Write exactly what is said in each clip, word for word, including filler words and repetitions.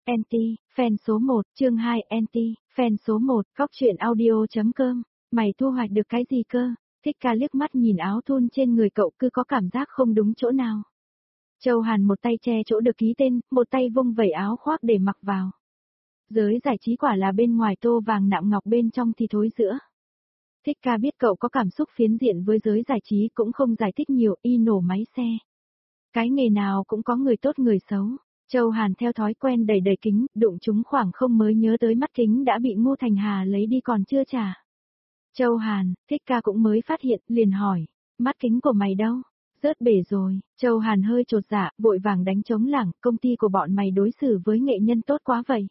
Anti, fan số một, chương hai, Anti, fan số một, góc truyện audio.com, mày thu hoạch được cái gì cơ? Thích Ca liếc mắt nhìn áo thun trên người cậu cứ có cảm giác không đúng chỗ nào. Châu Hàn một tay che chỗ được ký tên, một tay vung vẩy áo khoác để mặc vào. Giới giải trí quả là bên ngoài tô vàng nạm ngọc bên trong thì thối rữa. Thích Ca biết cậu có cảm xúc phiến diện với giới giải trí cũng không giải thích nhiều, y nổ máy xe. Cái nghề nào cũng có người tốt người xấu. Châu Hàn theo thói quen đẩy đẩy kính, đụng chúng khoảng không mới nhớ tới mắt kính đã bị Ngô Thành Hà lấy đi còn chưa trả. Châu Hàn, Thích Ca cũng mới phát hiện, liền hỏi, mắt kính của mày đâu? Rớt bể rồi. Châu Hàn hơi chột dạ, vội vàng đánh trống lảng, công ty của bọn mày đối xử với nghệ nhân tốt quá vậy.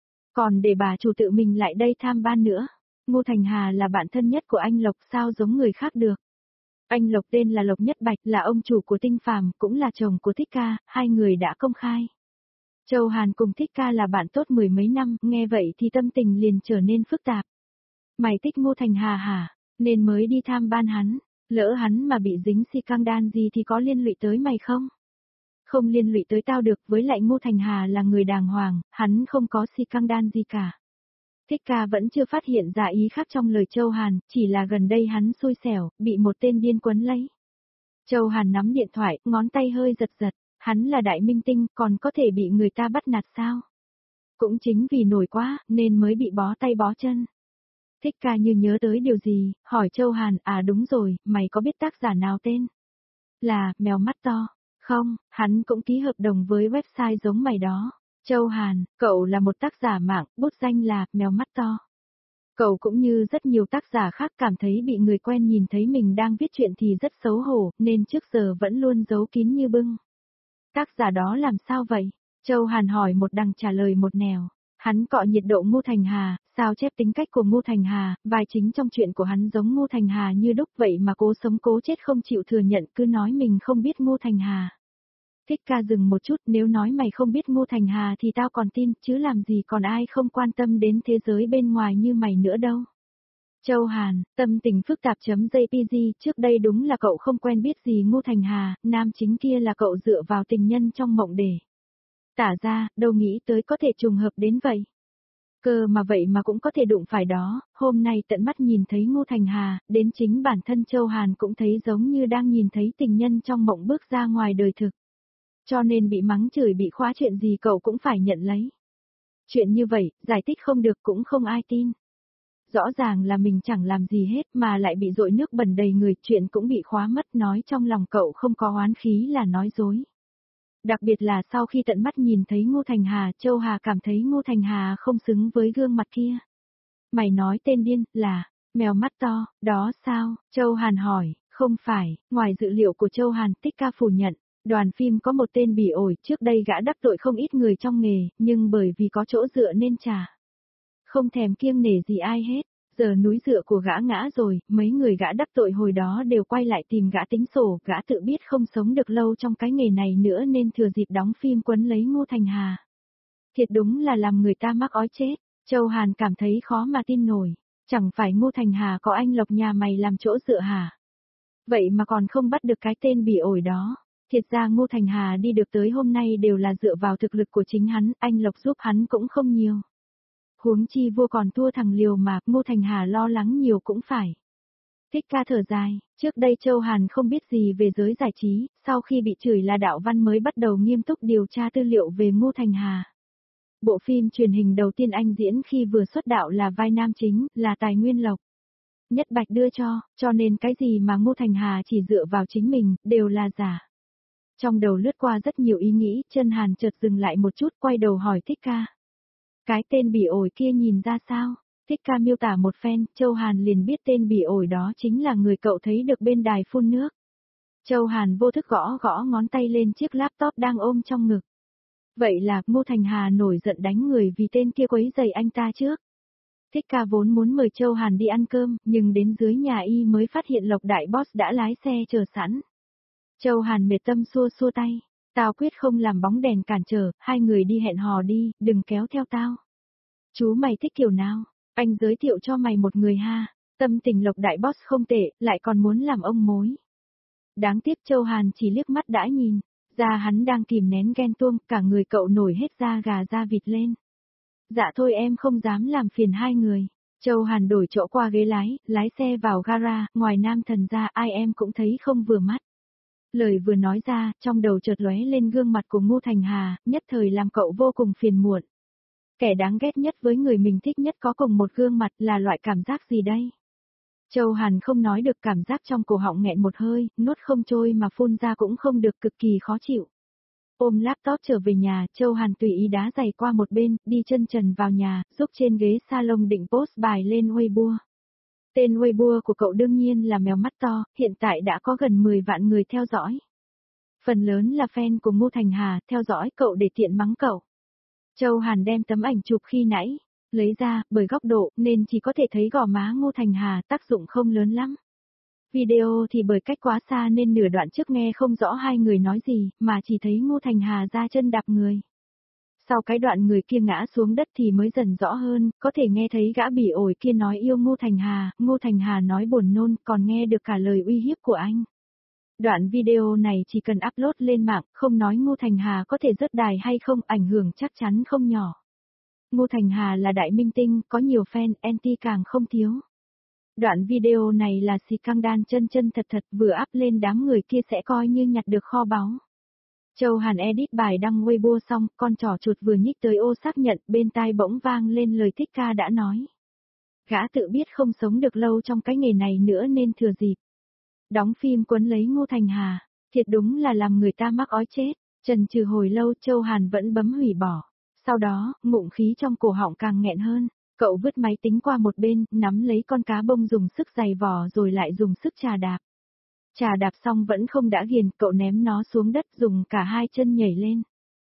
Còn để bà chủ tự mình lại đây tham ban nữa. Ngô Thành Hà là bạn thân nhất của anh Lộc, sao giống người khác được. Anh Lộc tên là Lộc Nhất Bạch, là ông chủ của Tinh Phàm, cũng là chồng của Thích Ca, hai người đã công khai. Châu Hàn cùng Thích Ca là bạn tốt mười mấy năm, nghe vậy thì tâm tình liền trở nên phức tạp. Mày thích Ngô Thành Hà hả? Nên mới đi tham ban hắn, lỡ hắn mà bị dính scandal gì thì có liên lụy tới mày không? Không liên lụy tới tao được, với lại Ngô Thành Hà là người đàng hoàng, hắn không có scandal gì cả. Thích Ca vẫn chưa phát hiện ra ý khác trong lời Châu Hàn, chỉ là gần đây hắn xui xẻo, bị một tên điên quấn lấy. Châu Hàn nắm điện thoại, ngón tay hơi giật giật, hắn là đại minh tinh, còn có thể bị người ta bắt nạt sao? Cũng chính vì nổi quá, nên mới bị bó tay bó chân. Thích Ca như nhớ tới điều gì, hỏi Châu Hàn, à đúng rồi, mày có biết tác giả nào tên? Là, mèo mắt to. Không, hắn cũng ký hợp đồng với website giống mày đó. Châu Hàn, cậu là một tác giả mạng, bút danh là, mèo mắt to. Cậu cũng như rất nhiều tác giả khác cảm thấy bị người quen nhìn thấy mình đang viết chuyện thì rất xấu hổ, nên trước giờ vẫn luôn giấu kín như bưng. Tác giả đó làm sao vậy? Châu Hàn hỏi một đằng trả lời một nẻo. Hắn cọ nhiệt độ Ngô Thành Hà, sao chép tính cách của Ngô Thành Hà, vai chính trong chuyện của hắn giống Ngô Thành Hà như đúc vậy mà cố sống cố chết không chịu thừa nhận, cứ nói mình không biết Ngô Thành Hà. Thích Ca dừng một chút, nếu nói mày không biết Ngô Thành Hà thì tao còn tin, chứ làm gì còn ai không quan tâm đến thế giới bên ngoài như mày nữa đâu. Châu Hàn, tâm tình phức tạp.jpg, trước đây đúng là cậu không quen biết gì Ngô Thành Hà, nam chính kia là cậu dựa vào tình nhân trong mộng để tả ra, đâu nghĩ tới có thể trùng hợp đến vậy. Cơ mà vậy mà cũng có thể đụng phải đó, hôm nay tận mắt nhìn thấy Ngô Thành Hà, đến chính bản thân Châu Hàn cũng thấy giống như đang nhìn thấy tình nhân trong mộng bước ra ngoài đời thực. Cho nên bị mắng chửi bị khóa chuyện gì cậu cũng phải nhận lấy. Chuyện như vậy, giải thích không được cũng không ai tin. Rõ ràng là mình chẳng làm gì hết mà lại bị dội nước bẩn đầy người, chuyện cũng bị khóa mất, nói trong lòng cậu không có oán khí là nói dối. Đặc biệt là sau khi tận mắt nhìn thấy Ngô Thành Hà, Châu Hà cảm thấy Ngô Thành Hà không xứng với gương mặt kia. Mày nói tên điên, là, mèo mắt to, đó sao? Châu Hàn hỏi, không phải, ngoài dự liệu của Châu Hàn, Thích Ca phủ nhận. Đoàn phim có một tên bỉ ổi, trước đây gã đắc tội không ít người trong nghề, nhưng bởi vì có chỗ dựa nên trả. Không thèm kiêng nể gì ai hết, giờ núi dựa của gã ngã rồi, mấy người gã đắc tội hồi đó đều quay lại tìm gã tính sổ, gã tự biết không sống được lâu trong cái nghề này nữa nên thừa dịp đóng phim quấn lấy Ngô Thành Hà. Thiệt đúng là làm người ta mắc ói chết, Châu Hàn cảm thấy khó mà tin nổi, chẳng phải Ngô Thành Hà có anh Lộc nhà mày làm chỗ dựa hả? Vậy mà còn không bắt được cái tên bỉ ổi đó. Thiệt ra Ngô Thành Hà đi được tới hôm nay đều là dựa vào thực lực của chính hắn, anh Lộc giúp hắn cũng không nhiều. Huống chi vua còn thua thằng liều mà, Ngô Thành Hà lo lắng nhiều cũng phải. Thích Ca thở dài, trước đây Châu Hàn không biết gì về giới giải trí, sau khi bị chửi là Đạo Văn mới bắt đầu nghiêm túc điều tra tư liệu về Ngô Thành Hà. Bộ phim truyền hình đầu tiên anh diễn khi vừa xuất đạo là vai nam chính, là Tài Nguyên Lộc. Nhất Bạch đưa cho, cho nên cái gì mà Ngô Thành Hà chỉ dựa vào chính mình, đều là giả. Trong đầu lướt qua rất nhiều ý nghĩ, chân Hàn chợt dừng lại một chút, quay đầu hỏi Thích Ca. Cái tên bỉ ổi kia nhìn ra sao? Thích Ca miêu tả một phen, Châu Hàn liền biết tên bỉ ổi đó chính là người cậu thấy được bên đài phun nước. Châu Hàn vô thức gõ gõ ngón tay lên chiếc laptop đang ôm trong ngực. Vậy là Ngô Thành Hà nổi giận đánh người vì tên kia quấy rầy anh ta trước. Thích Ca vốn muốn mời Châu Hàn đi ăn cơm, nhưng đến dưới nhà y mới phát hiện Lộc Đại Boss đã lái xe chờ sẵn. Châu Hàn mệt tâm xua xua tay, tao quyết không làm bóng đèn cản trở, hai người đi hẹn hò đi, đừng kéo theo tao. Chú mày thích kiểu nào? Anh giới thiệu cho mày một người ha, tâm tình Lộc Đại Boss không tệ, lại còn muốn làm ông mối. Đáng tiếc Châu Hàn chỉ liếc mắt đã nhìn, ra hắn đang kìm nén ghen tuông, cả người cậu nổi hết da gà da vịt lên. Dạ thôi em không dám làm phiền hai người. Châu Hàn đổi chỗ qua ghế lái, lái xe vào gara, ngoài nam thần ra ai em cũng thấy không vừa mắt. Lời vừa nói ra, trong đầu chợt lóe lên gương mặt của Ngô Thành Hà, nhất thời làm cậu vô cùng phiền muộn. Kẻ đáng ghét nhất với người mình thích nhất có cùng một gương mặt là loại cảm giác gì đây? Châu Hàn không nói được, cảm giác trong cổ họng nghẹn một hơi, nuốt không trôi mà phun ra cũng không được, cực kỳ khó chịu. Ôm laptop trở về nhà, Châu Hàn tùy ý đá giày qua một bên, đi chân trần vào nhà, giúp trên ghế salon định post bài lên Weibo. Tên Weibo của cậu đương nhiên là mèo mắt to, hiện tại đã có gần mười vạn người theo dõi. Phần lớn là fan của Ngô Thành Hà, theo dõi cậu để tiện mắng cậu. Châu Hàn đem tấm ảnh chụp khi nãy, lấy ra, bởi góc độ, nên chỉ có thể thấy gò má Ngô Thành Hà, tác dụng không lớn lắm. Video thì bởi cách quá xa nên nửa đoạn trước nghe không rõ hai người nói gì, mà chỉ thấy Ngô Thành Hà ra chân đạp người. Sau cái đoạn người kia ngã xuống đất thì mới dần rõ hơn, có thể nghe thấy gã bỉ ổi kia nói yêu Ngô Thành Hà, Ngô Thành Hà nói buồn nôn, còn nghe được cả lời uy hiếp của anh. Đoạn video này chỉ cần upload lên mạng, không nói Ngô Thành Hà có thể rớt đài hay không, ảnh hưởng chắc chắn không nhỏ. Ngô Thành Hà là đại minh tinh, có nhiều fan, anti càng không thiếu. Đoạn video này là scandal chân chân thật thật, vừa up lên đám người kia sẽ coi như nhặt được kho báu. Châu Hàn edit bài đăng Weibo xong, con trỏ chuột vừa nhích tới ô xác nhận, bên tai bỗng vang lên lời Thích Ca đã nói. Gã tự biết không sống được lâu trong cái nghề này nữa nên thừa dịp. Đóng phim quấn lấy Ngô Thành Hà, thiệt đúng là làm người ta mắc ói chết. Chần chừ hồi lâu, Châu Hàn vẫn bấm hủy bỏ. Sau đó, ngụm khí trong cổ họng càng nghẹn hơn. Cậu vứt máy tính qua một bên, nắm lấy con cá bông dùng sức giày vò rồi lại dùng sức chà đạp. Chà đạp xong vẫn không đã ghiền, cậu ném nó xuống đất dùng cả hai chân nhảy lên.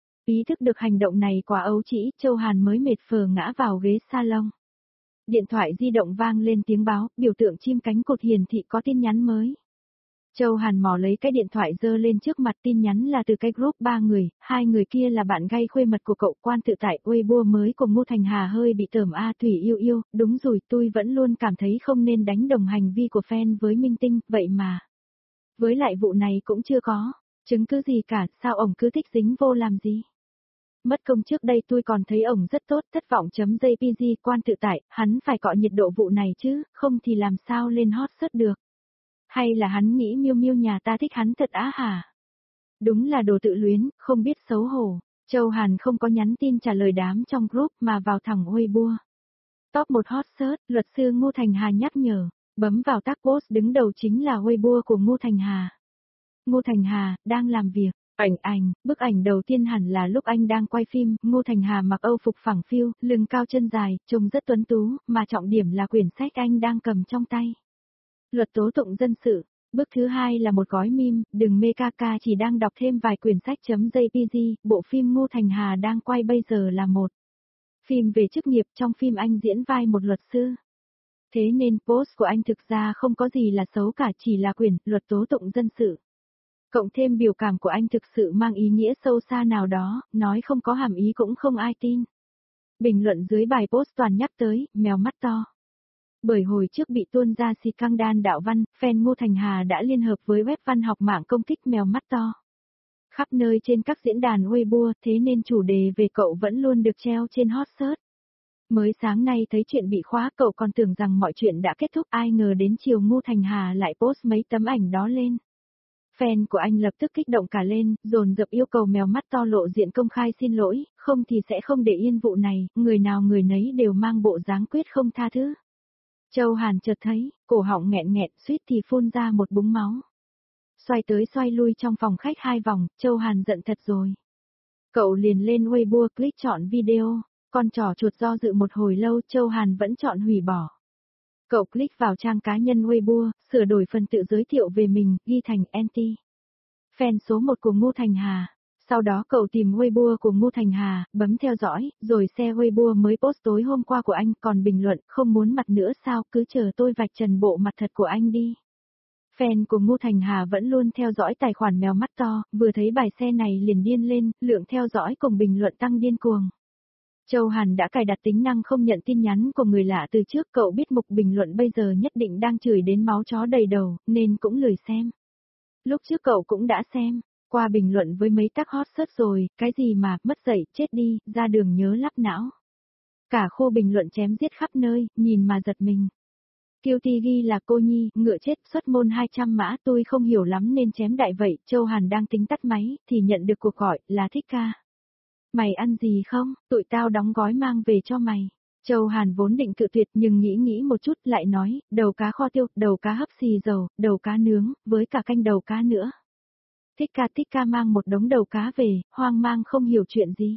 Ý thức được hành động này quá ấu trĩ, Châu Hàn mới mệt phờ ngã vào ghế salon. Điện thoại di động vang lên tiếng báo, biểu tượng chim cánh cụt hiển thị có tin nhắn mới. Châu Hàn mò lấy cái điện thoại giơ lên trước mặt, tin nhắn là từ cái group ba người, hai người kia là bạn gay khuê mật của cậu. Quan tự tại Weibo mới của Ngô Thành Hà hơi bị tởm a. Thủy yêu yêu, đúng rồi, tôi vẫn luôn cảm thấy không nên đánh đồng hành vi của fan với minh tinh, vậy mà. Với lại vụ này cũng chưa có chứng cứ gì cả, sao ổng cứ thích dính vô làm gì? Mất công trước đây tôi còn thấy ổng rất tốt, thất vọng chấm jpg. Quan tự tại, hắn phải cọ nhiệt độ vụ này chứ, không thì làm sao lên hot search được. Hay là hắn nghĩ Miu Miu nhà ta thích hắn thật á hả? Đúng là đồ tự luyến, không biết xấu hổ. Châu Hàn không có nhắn tin trả lời đám trong group mà vào thẳng Weibo. Top một hot search, luật sư Ngô Thành Hà nhắc nhở, bấm vào tag post đứng đầu chính là Weibo của Ngô Thành Hà. Ngô Thành Hà, đang làm việc. Ảnh ảnh, bức ảnh đầu tiên hẳn là lúc anh đang quay phim, Ngô Thành Hà mặc âu phục phẳng phiu, lưng cao chân dài, trông rất tuấn tú, mà trọng điểm là quyển sách anh đang cầm trong tay. Luật tố tụng dân sự. Bước thứ hai là một gói meme, đừng mê ca ca chỉ đang đọc thêm vài quyển sách chấm jpg. Bộ phim Ngô Thành Hà đang quay bây giờ là một phim về chức nghiệp, trong phim anh diễn vai một luật sư. Thế nên post của anh thực ra không có gì là xấu cả, chỉ là quyển luật tố tụng dân sự. Cộng thêm biểu cảm của anh thực sự mang ý nghĩa sâu xa nào đó, nói không có hàm ý cũng không ai tin. Bình luận dưới bài post toàn nhắc tới, mèo mắt to. Bởi hồi trước bị tuôn ra scandal đạo văn, fan Ngô Thành Hà đã liên hợp với web văn học mạng công kích mèo mắt to. Khắp nơi trên các diễn đàn Weibo, thế nên chủ đề về cậu vẫn luôn được treo trên hot search. Mới sáng nay thấy chuyện bị khóa, cậu còn tưởng rằng mọi chuyện đã kết thúc, ai ngờ đến chiều Ngô Thành Hà lại post mấy tấm ảnh đó lên. Fan của anh lập tức kích động cả lên, dồn dập yêu cầu mèo mắt to lộ diện công khai xin lỗi, không thì sẽ không để yên vụ này, người nào người nấy đều mang bộ dáng quyết không tha thứ. Châu Hàn chợt thấy, cổ họng nghẹn nghẹn, suýt thì phun ra một búng máu. Xoay tới xoay lui trong phòng khách hai vòng, Châu Hàn giận thật rồi. Cậu liền lên Weibo click chọn video, con trỏ chuột do dự một hồi lâu, Châu Hàn vẫn chọn hủy bỏ. Cậu click vào trang cá nhân Weibo, sửa đổi phần tự giới thiệu về mình, ghi thành anti fan số một của Ngô Thành Hà. Sau đó cậu tìm Weibo của Ngô Thành Hà, bấm theo dõi, rồi share Weibo mới post tối hôm qua của anh, còn bình luận, không muốn mặt nữa sao, cứ chờ tôi vạch trần bộ mặt thật của anh đi. Fan của Ngô Thành Hà vẫn luôn theo dõi tài khoản mèo mắt to, vừa thấy bài share này liền điên lên, lượng theo dõi cùng bình luận tăng điên cuồng. Châu Hàn đã cài đặt tính năng không nhận tin nhắn của người lạ từ trước, cậu biết mục bình luận bây giờ nhất định đang chửi đến máu chó đầy đầu, nên cũng lười xem. Lúc trước cậu cũng đã xem. Qua bình luận với mấy tác hot search rồi, cái gì mà, mất dạy, chết đi, ra đường nhớ lắp não. Cả khu bình luận chém giết khắp nơi, nhìn mà giật mình. Kiêu Ti ghi là cô nhi, ngựa chết, xuất môn hai trăm mã, tôi không hiểu lắm nên chém đại vậy. Châu Hàn đang tính tắt máy, thì nhận được cuộc gọi, là Thích Ca. Mày ăn gì không, tụi tao đóng gói mang về cho mày. Châu Hàn vốn định cự tuyệt nhưng nghĩ nghĩ một chút lại nói, đầu cá kho tiêu, đầu cá hấp xì dầu, đầu cá nướng, với cả canh đầu cá nữa. Thích Ca Thích Ca mang một đống đầu cá về, hoang mang không hiểu chuyện gì.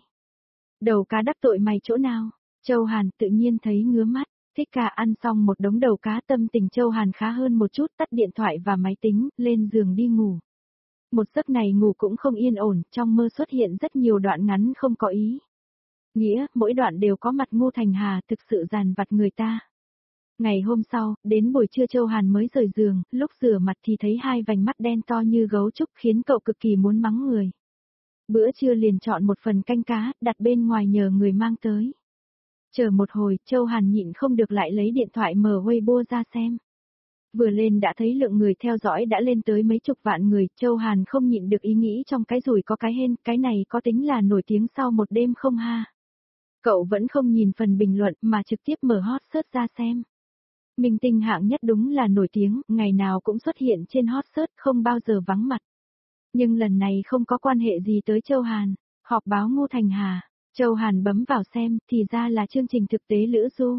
Đầu cá đắc tội mày chỗ nào? Châu Hàn tự nhiên thấy ngứa mắt. Thích Ca ăn xong một đống đầu cá, tâm tình Châu Hàn khá hơn một chút, tắt điện thoại và máy tính, lên giường đi ngủ. Một giấc này ngủ cũng không yên ổn, trong mơ xuất hiện rất nhiều đoạn ngắn không có ý nghĩa, mỗi đoạn đều có mặt Ngô Thành Hà, thực sự dằn vặt người ta. Ngày hôm sau, đến buổi trưa Châu Hàn mới rời giường, lúc rửa mặt thì thấy hai vành mắt đen to như gấu trúc khiến cậu cực kỳ muốn mắng người. Bữa trưa liền chọn một phần canh cá, đặt bên ngoài nhờ người mang tới. Chờ một hồi, Châu Hàn nhịn không được lại lấy điện thoại mở Weibo ra xem. Vừa lên đã thấy lượng người theo dõi đã lên tới mấy chục vạn người, Châu Hàn không nhịn được ý nghĩ trong cái rủi có cái hên, cái này có tính là nổi tiếng sau một đêm không ha? Cậu vẫn không nhìn phần bình luận mà trực tiếp mở hot search ra xem. Minh tinh hạng nhất đúng là nổi tiếng, ngày nào cũng xuất hiện trên hot search không bao giờ vắng mặt. Nhưng lần này không có quan hệ gì tới Châu Hàn, họp báo Ngô Thành Hà. Châu Hàn bấm vào xem, thì ra là chương trình thực tế Lữ Du.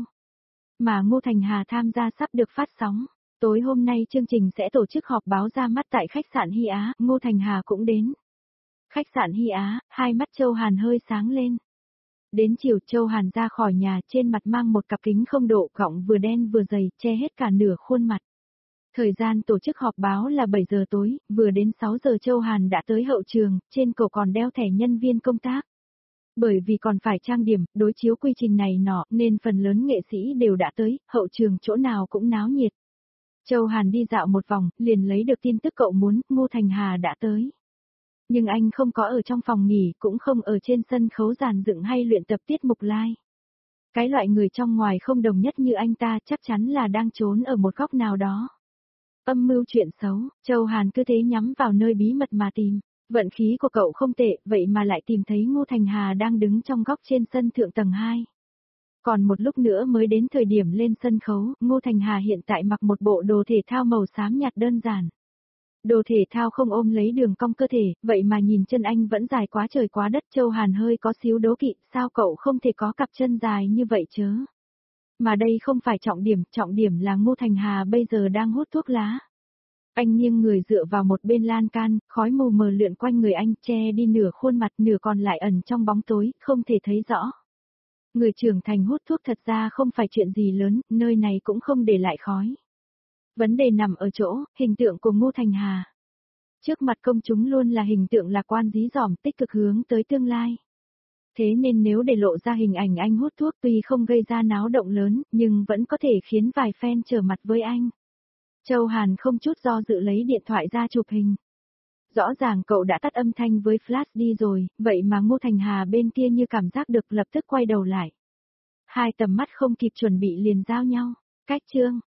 Mà Ngô Thành Hà tham gia sắp được phát sóng. Tối hôm nay chương trình sẽ tổ chức họp báo ra mắt tại khách sạn Hy Á, Ngô Thành Hà cũng đến. Khách sạn Hy Á, hai mắt Châu Hàn hơi sáng lên. Đến chiều Châu Hàn ra khỏi nhà, trên mặt mang một cặp kính không độ, gọng vừa đen vừa dày, che hết cả nửa khuôn mặt. Thời gian tổ chức họp báo là bảy giờ tối, vừa đến sáu giờ Châu Hàn đã tới hậu trường, trên cổ còn đeo thẻ nhân viên công tác. Bởi vì còn phải trang điểm, đối chiếu quy trình này nọ, nên phần lớn nghệ sĩ đều đã tới, hậu trường chỗ nào cũng náo nhiệt. Châu Hàn đi dạo một vòng, liền lấy được tin tức cậu muốn, Ngô Thành Hà đã tới. Nhưng anh không có ở trong phòng nghỉ, cũng không ở trên sân khấu dàn dựng hay luyện tập tiết mục live. Cái loại người trong ngoài không đồng nhất như anh ta chắc chắn là đang trốn ở một góc nào đó. Âm mưu chuyện xấu, Châu Hàn cứ thế nhắm vào nơi bí mật mà tìm. Vận khí của cậu không tệ, vậy mà lại tìm thấy Ngô Thành Hà đang đứng trong góc trên sân thượng tầng hai. Còn một lúc nữa mới đến thời điểm lên sân khấu, Ngô Thành Hà hiện tại mặc một bộ đồ thể thao màu xám nhạt đơn giản. Đồ thể thao không ôm lấy đường cong cơ thể, vậy mà nhìn chân anh vẫn dài quá trời quá đất. Châu Hàn hơi có xíu đố kỵ, sao cậu không thể có cặp chân dài như vậy chớ? Mà đây không phải trọng điểm, trọng điểm là Ngô Thành Hà bây giờ đang hút thuốc lá. Anh nghiêng người dựa vào một bên lan can, khói mù mờ lượn quanh người anh, che đi nửa khuôn mặt, nửa còn lại ẩn trong bóng tối, không thể thấy rõ. Người trưởng thành hút thuốc thật ra không phải chuyện gì lớn, nơi này cũng không để lại khói. Vấn đề nằm ở chỗ, hình tượng của Ngô Thành Hà. Trước mặt công chúng luôn là hình tượng lạc quan dí dỏm, tích cực hướng tới tương lai. Thế nên nếu để lộ ra hình ảnh anh hút thuốc tuy không gây ra náo động lớn, nhưng vẫn có thể khiến vài fan trở mặt với anh. Châu Hàn không chút do dự lấy điện thoại ra chụp hình. Rõ ràng cậu đã tắt âm thanh với flash đi rồi, vậy mà Ngô Thành Hà bên kia như cảm giác được lập tức quay đầu lại. Hai tầm mắt không kịp chuẩn bị liền giao nhau. Cách chương.